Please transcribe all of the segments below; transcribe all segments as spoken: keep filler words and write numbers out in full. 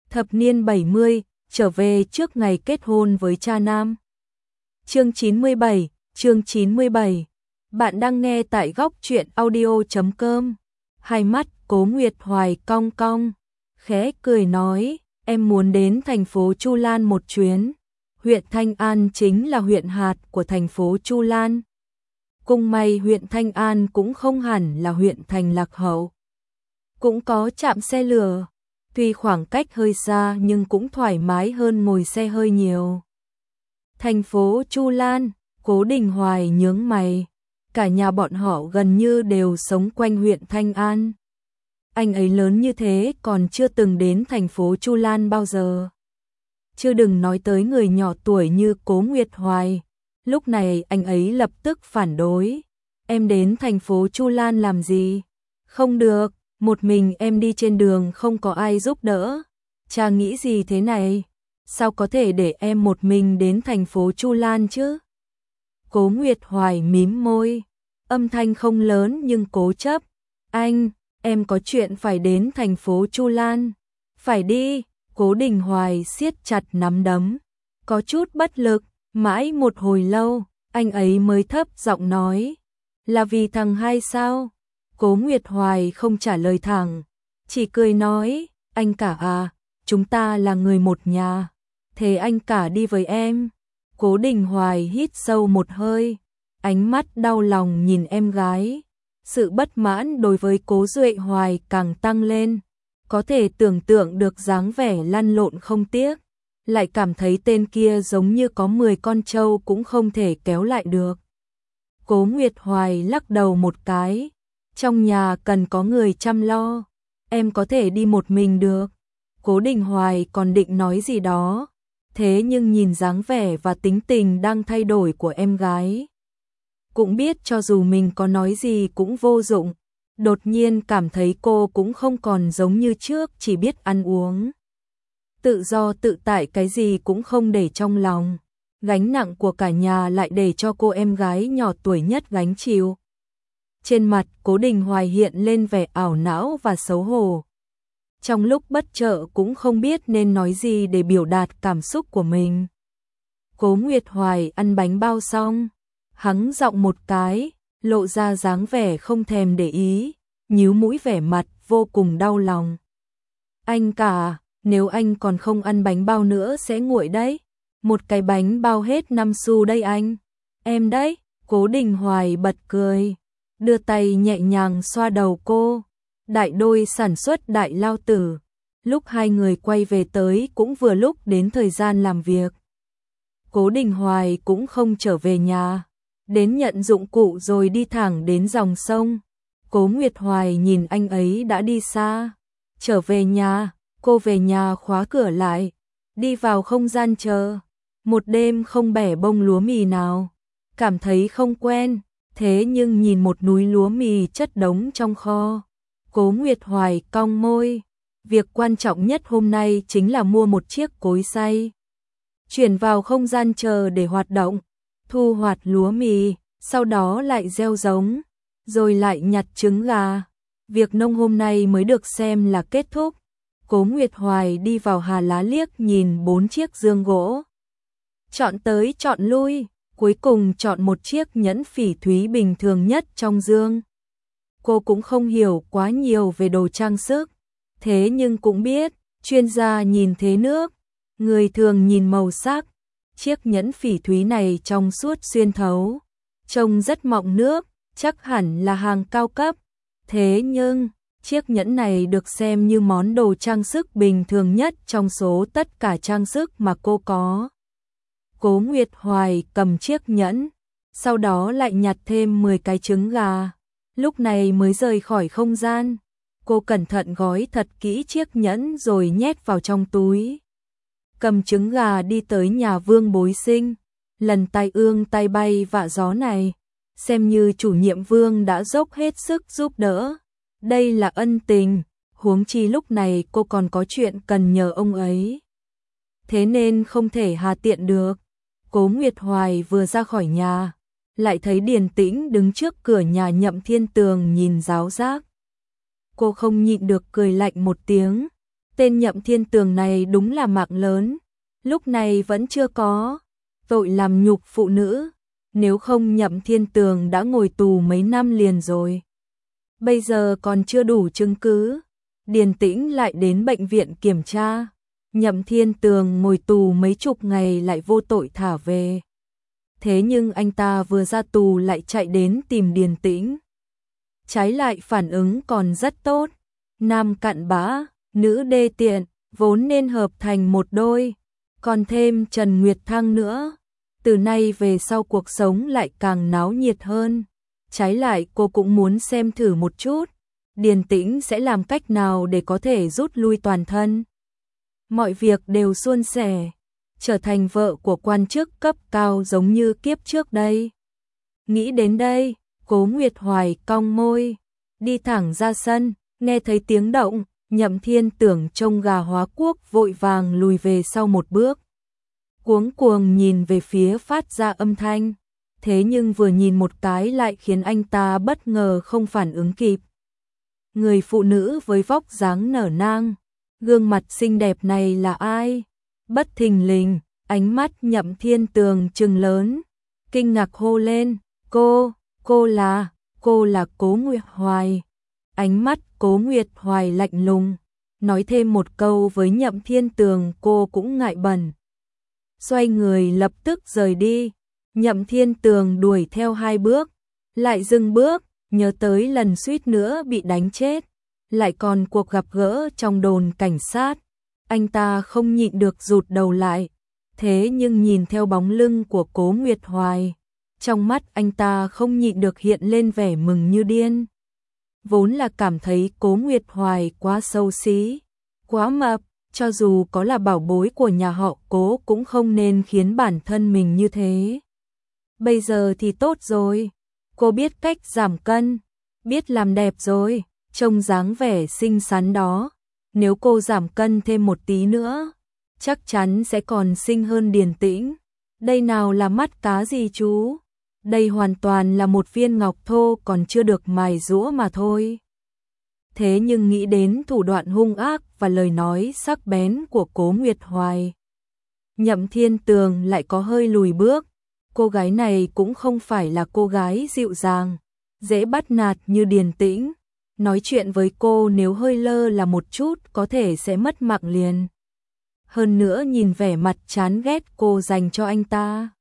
Thập niên bảy mươi, trở về trước ngày kết hôn với cha nam. Chương chín mươi bảy, chương chín mươi bảy. Bạn đang nghe tại góc truyện audio chấm com. Hai mắt Cố Nguyệt Hoài cong cong, khẽ cười nói, em muốn đến thành phố Chu Lan một chuyến. Huyện Thanh An chính là huyện hạt của thành phố Chu Lan. Cùng may huyện Thanh An cũng không hẳn là huyện thành lạc hậu. Cũng có trạm xe lửa, tuy khoảng cách hơi xa nhưng cũng thoải mái hơn ngồi xe hơi nhiều. Thành phố Chu Lan, Cố Đình Hoài nhướng mày, cả nhà bọn họ gần như đều sống quanh huyện Thanh An. Anh ấy lớn như thế còn chưa từng đến thành phố Chu Lan bao giờ. Chưa đừng nói tới người nhỏ tuổi như Cố Nguyệt Hoài. Lúc này anh ấy lập tức phản đối. Em đến thành phố Chu Lan làm gì? Không được, một mình em đi trên đường không có ai giúp đỡ. Cha nghĩ gì thế này? Sao có thể để em một mình đến thành phố Chu Lan chứ? Cố Nguyệt Hoài mím môi, âm thanh không lớn nhưng cố chấp. Anh, em có chuyện phải đến thành phố Chu Lan. Phải đi. Cố Đình Hoài siết chặt nắm đấm, có chút bất lực, mãi một hồi lâu, anh ấy mới thấp giọng nói, là vì thằng hai sao? Cố Nguyệt Hoài không trả lời thẳng, chỉ cười nói, anh cả à, chúng ta là người một nhà, thế anh cả đi với em. Cố Đình Hoài hít sâu một hơi, ánh mắt đau lòng nhìn em gái, sự bất mãn đối với Cố Duệ Hoài càng tăng lên. Có thể tưởng tượng được dáng vẻ lăn lộn không tiếc, lại cảm thấy tên kia giống như có mười con trâu cũng không thể kéo lại được. Cố Nguyệt Hoài lắc đầu một cái, trong nhà cần có người chăm lo, em có thể đi một mình được. Cố Đình Hoài còn định nói gì đó, thế nhưng nhìn dáng vẻ và tính tình đang thay đổi của em gái, cũng biết cho dù mình có nói gì cũng vô dụng. Đột nhiên cảm thấy cô cũng không còn giống như trước chỉ biết ăn uống. Tự do tự tại cái gì cũng không để trong lòng. Gánh nặng của cả nhà lại để cho cô em gái nhỏ tuổi nhất gánh chịu. Trên mặt Cố Đình Hoài hiện lên vẻ ảo não và xấu hổ. Trong lúc bất chợt cũng không biết nên nói gì để biểu đạt cảm xúc của mình. Cố Nguyệt Hoài ăn bánh bao xong, hắng giọng một cái, lộ ra dáng vẻ không thèm để ý, nhíu mũi vẻ mặt vô cùng đau lòng. Anh cả, nếu anh còn không ăn bánh bao nữa sẽ nguội đấy. Một cái bánh bao hết năm xu đây anh. Em đấy. Cố Đình Hoài bật cười, đưa tay nhẹ nhàng xoa đầu cô. Đại đôi sản xuất đại lao tử. Lúc hai người quay về tới cũng vừa lúc đến thời gian làm việc. Cố Đình Hoài cũng không trở về nhà, đến nhận dụng cụ rồi đi thẳng đến dòng sông. Cố Nguyệt Hoài nhìn anh ấy đã đi xa, trở về nhà, cô về nhà khóa cửa lại, đi vào không gian chờ. Một đêm không bẻ bông lúa mì nào, cảm thấy không quen, thế nhưng nhìn một núi lúa mì chất đống trong kho. Cố Nguyệt Hoài cong môi, việc quan trọng nhất hôm nay chính là mua một chiếc cối xay, chuyển vào không gian chờ để hoạt động, thu hoạch lúa mì, sau đó lại gieo giống, rồi lại nhặt trứng gà. Việc nông hôm nay mới được xem là kết thúc. Cố Nguyệt Hoài đi vào Hà Lá liếc nhìn bốn chiếc dương gỗ, chọn tới chọn lui, cuối cùng chọn một chiếc nhẫn phỉ thúy bình thường nhất trong dương. Cô cũng không hiểu quá nhiều về đồ trang sức, thế nhưng cũng biết, chuyên gia nhìn thế nước, người thường nhìn màu sắc. Chiếc nhẫn phỉ thúy này trong suốt xuyên thấu, trông rất mọng nước, chắc hẳn là hàng cao cấp. Thế nhưng, chiếc nhẫn này được xem như món đồ trang sức bình thường nhất trong số tất cả trang sức mà cô có. Cố Nguyệt Hoài cầm chiếc nhẫn, sau đó lại nhặt thêm mười cái trứng gà. Lúc này mới rời khỏi không gian, cô cẩn thận gói thật kỹ chiếc nhẫn rồi nhét vào trong túi. Cầm trứng gà đi tới nhà Vương Bối Sinh, lần tai ương tai bay vạ gió này, xem như chủ nhiệm Vương đã dốc hết sức giúp đỡ. Đây là ân tình, huống chi lúc này cô còn có chuyện cần nhờ ông ấy. Thế nên không thể hà tiện được. Cố Nguyệt Hoài vừa ra khỏi nhà, lại thấy Điền Tĩnh đứng trước cửa nhà Nhậm Thiên Tường nhìn ráo rác. Cô không nhịn được cười lạnh một tiếng, Tên Nhậm Thiên Tường này đúng là mạng lớn, lúc này vẫn chưa có tội làm nhục phụ nữ, nếu không Nhậm Thiên Tường đã ngồi tù mấy năm liền rồi. Bây giờ còn chưa đủ chứng cứ, Điền Tĩnh lại đến bệnh viện kiểm tra, Nhậm Thiên Tường ngồi tù mấy chục ngày lại vô tội thả về. Thế nhưng anh ta vừa ra tù lại chạy đến tìm Điền Tĩnh. Trái lại phản ứng còn rất tốt, nam cặn bã, nữ đê tiện, vốn nên hợp thành một đôi, còn thêm Trần Nguyệt Thăng nữa. Từ nay về sau cuộc sống lại càng náo nhiệt hơn. Trái lại cô cũng muốn xem thử một chút, Điền Tĩnh sẽ làm cách nào để có thể rút lui toàn thân. Mọi việc đều suôn sẻ, trở thành vợ của quan chức cấp cao giống như kiếp trước đây. Nghĩ đến đây, Cố Nguyệt Hoài cong môi, đi thẳng ra sân, nghe thấy tiếng động, Nhậm Thiên Tường trông gà hóa quốc vội vàng lùi về sau một bước. Cuống cuồng nhìn về phía phát ra âm thanh, thế nhưng vừa nhìn một cái lại khiến anh ta bất ngờ không phản ứng kịp. Người phụ nữ với vóc dáng nở nang, gương mặt xinh đẹp này là ai? Bất thình lình, ánh mắt Nhậm Thiên Tường trừng lớn, kinh ngạc hô lên, cô, cô là, cô là Cố Nguyệt Hoài. Ánh mắt Cố Nguyệt Hoài lạnh lùng, nói thêm một câu với Nhậm Thiên Tường cô cũng ngại bẩn. Xoay người lập tức rời đi, Nhậm Thiên Tường đuổi theo hai bước, lại dừng bước, nhớ tới lần suýt nữa bị đánh chết, lại còn cuộc gặp gỡ trong đồn cảnh sát. Anh ta không nhịn được rụt đầu lại, thế nhưng nhìn theo bóng lưng của Cố Nguyệt Hoài, trong mắt anh ta không nhịn được hiện lên vẻ mừng như điên. Vốn là cảm thấy Cố Nguyệt Hoài quá xấu xí, quá mập, cho dù có là bảo bối của nhà họ Cố cũng không nên khiến bản thân mình như thế. Bây giờ thì tốt rồi, cô biết cách giảm cân, biết làm đẹp rồi, trông dáng vẻ xinh xắn đó. Nếu cô giảm cân thêm một tí nữa, chắc chắn sẽ còn xinh hơn Điền Tĩnh. Đây nào là mắt cá gì chú? Đây hoàn toàn là một viên ngọc thô còn chưa được mài giũa mà thôi. Thế nhưng nghĩ đến thủ đoạn hung ác và lời nói sắc bén của Cố Nguyệt Hoài, Nhậm Thiên Tường lại có hơi lùi bước. Cô gái này cũng không phải là cô gái dịu dàng, dễ bắt nạt như Điền Tĩnh. Nói chuyện với cô nếu hơi lơ là một chút có thể sẽ mất mạng liền. Hơn nữa nhìn vẻ mặt chán ghét cô dành cho anh ta,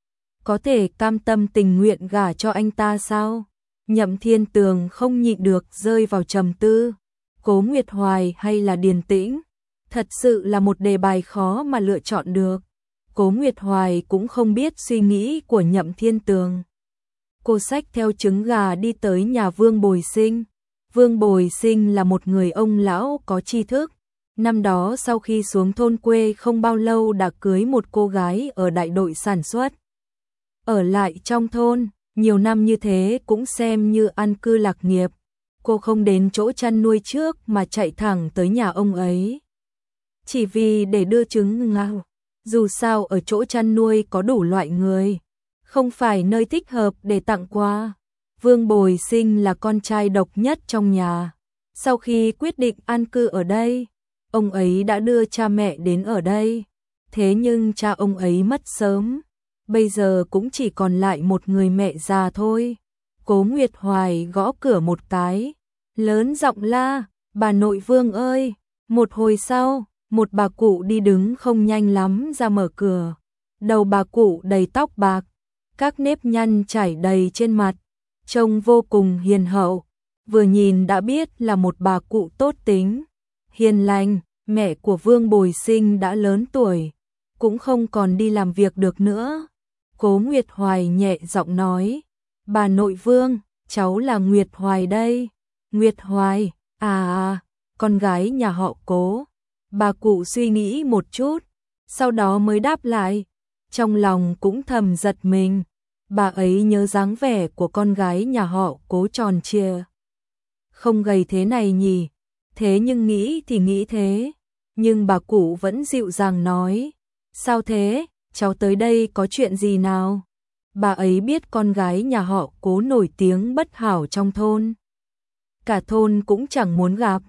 có thể cam tâm tình nguyện gả cho anh ta sao? Nhậm Thiên Tường không nhịn được rơi vào trầm tư. Cố Nguyệt Hoài hay là Điền Tĩnh? Thật sự là một đề bài khó mà lựa chọn được. Cố Nguyệt Hoài cũng không biết suy nghĩ của Nhậm Thiên Tường. Cô xách theo trứng gà đi tới nhà Vương Bồi Sinh. Vương Bồi Sinh là một người ông lão có tri thức. Năm đó sau khi xuống thôn quê không bao lâu đã cưới một cô gái ở đại đội sản xuất. Ở lại trong thôn, nhiều năm như thế cũng xem như an cư lạc nghiệp. Cô không đến chỗ chăn nuôi trước mà chạy thẳng tới nhà ông ấy. Chỉ vì để đưa trứng gà. Dù sao ở chỗ chăn nuôi có đủ loại người, không phải nơi thích hợp để tặng quà. Vương Bồi Sinh là con trai độc nhất trong nhà. Sau khi quyết định an cư ở đây, ông ấy đã đưa cha mẹ đến ở đây. Thế nhưng cha ông ấy mất sớm, bây giờ cũng chỉ còn lại một người mẹ già thôi. Cố Nguyệt Hoài gõ cửa một cái, lớn giọng la, bà nội Vương ơi. Một hồi sau, một bà cụ đi đứng không nhanh lắm ra mở cửa. Đầu bà cụ đầy tóc bạc, các nếp nhăn chảy đầy trên mặt, trông vô cùng hiền hậu, vừa nhìn đã biết là một bà cụ tốt tính, hiền lành. Mẹ của Vương Bồi Sinh đã lớn tuổi, cũng không còn đi làm việc được nữa. Cố Nguyệt Hoài nhẹ giọng nói, bà nội Vương, cháu là Nguyệt Hoài đây. Nguyệt Hoài, à à, con gái nhà họ Cố. Bà cụ suy nghĩ một chút, sau đó mới đáp lại, trong lòng cũng thầm giật mình. Bà ấy nhớ dáng vẻ của con gái nhà họ Cố tròn trịa, không gầy thế này nhỉ. Thế nhưng nghĩ thì nghĩ thế, nhưng bà cụ vẫn dịu dàng nói, sao thế, cháu tới đây có chuyện gì nào? Bà ấy biết con gái nhà họ Cố nổi tiếng bất hảo trong thôn, cả thôn cũng chẳng muốn gặp.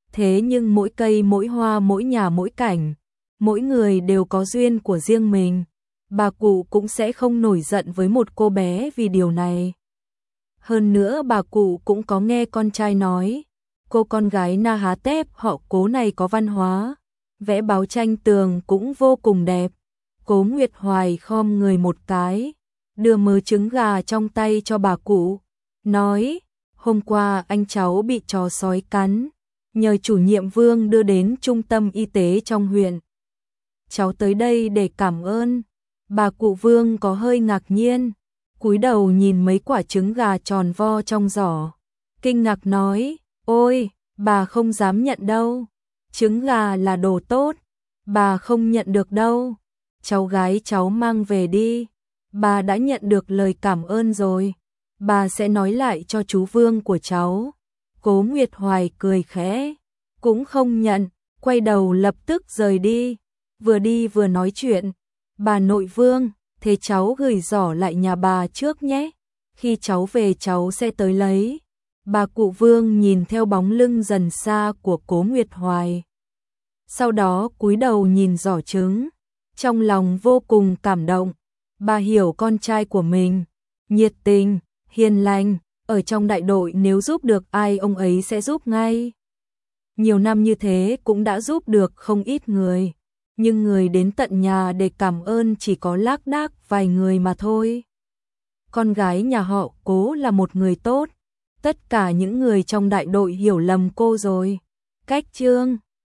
Thế nhưng mỗi cây mỗi hoa mỗi nhà mỗi cảnh, mỗi người đều có duyên của riêng mình. Bà cụ cũng sẽ không nổi giận với một cô bé vì điều này. Hơn nữa bà cụ cũng có nghe con trai nói, cô con gái Na Há Tép họ Cố này có văn hóa, vẽ báo tranh tường cũng vô cùng đẹp. Cố Nguyệt Hoài khom người một cái, đưa mớ trứng gà trong tay cho bà cụ, nói, hôm qua anh cháu bị chó sói cắn, nhờ chủ nhiệm Vương đưa đến trung tâm y tế trong huyện. Cháu tới đây để cảm ơn. Bà cụ Vương có hơi ngạc nhiên, cúi đầu nhìn mấy quả trứng gà tròn vo trong giỏ, kinh ngạc nói, ôi, bà không dám nhận đâu, trứng gà là đồ tốt, bà không nhận được đâu, cháu gái cháu mang về đi, bà đã nhận được lời cảm ơn rồi, bà sẽ nói lại cho chú Vương của cháu. Cố Nguyệt Hoài cười khẽ, cũng không nhận, quay đầu lập tức rời đi, vừa đi vừa nói chuyện, bà nội Vương, thế cháu gửi giỏ lại nhà bà trước nhé, khi cháu về cháu sẽ tới lấy. Bà cụ Vương nhìn theo bóng lưng dần xa của Cố Nguyệt Hoài, sau đó cúi đầu nhìn giỏ trứng, trong lòng vô cùng cảm động. Bà hiểu con trai của mình, nhiệt tình, hiền lành, ở trong đại đội nếu giúp được ai ông ấy sẽ giúp ngay. Nhiều năm như thế cũng đã giúp được không ít người, nhưng người đến tận nhà để cảm ơn chỉ có lác đác vài người mà thôi. Con gái nhà họ Cố là một người tốt, tất cả những người trong đại đội hiểu lầm cô rồi. Cách chương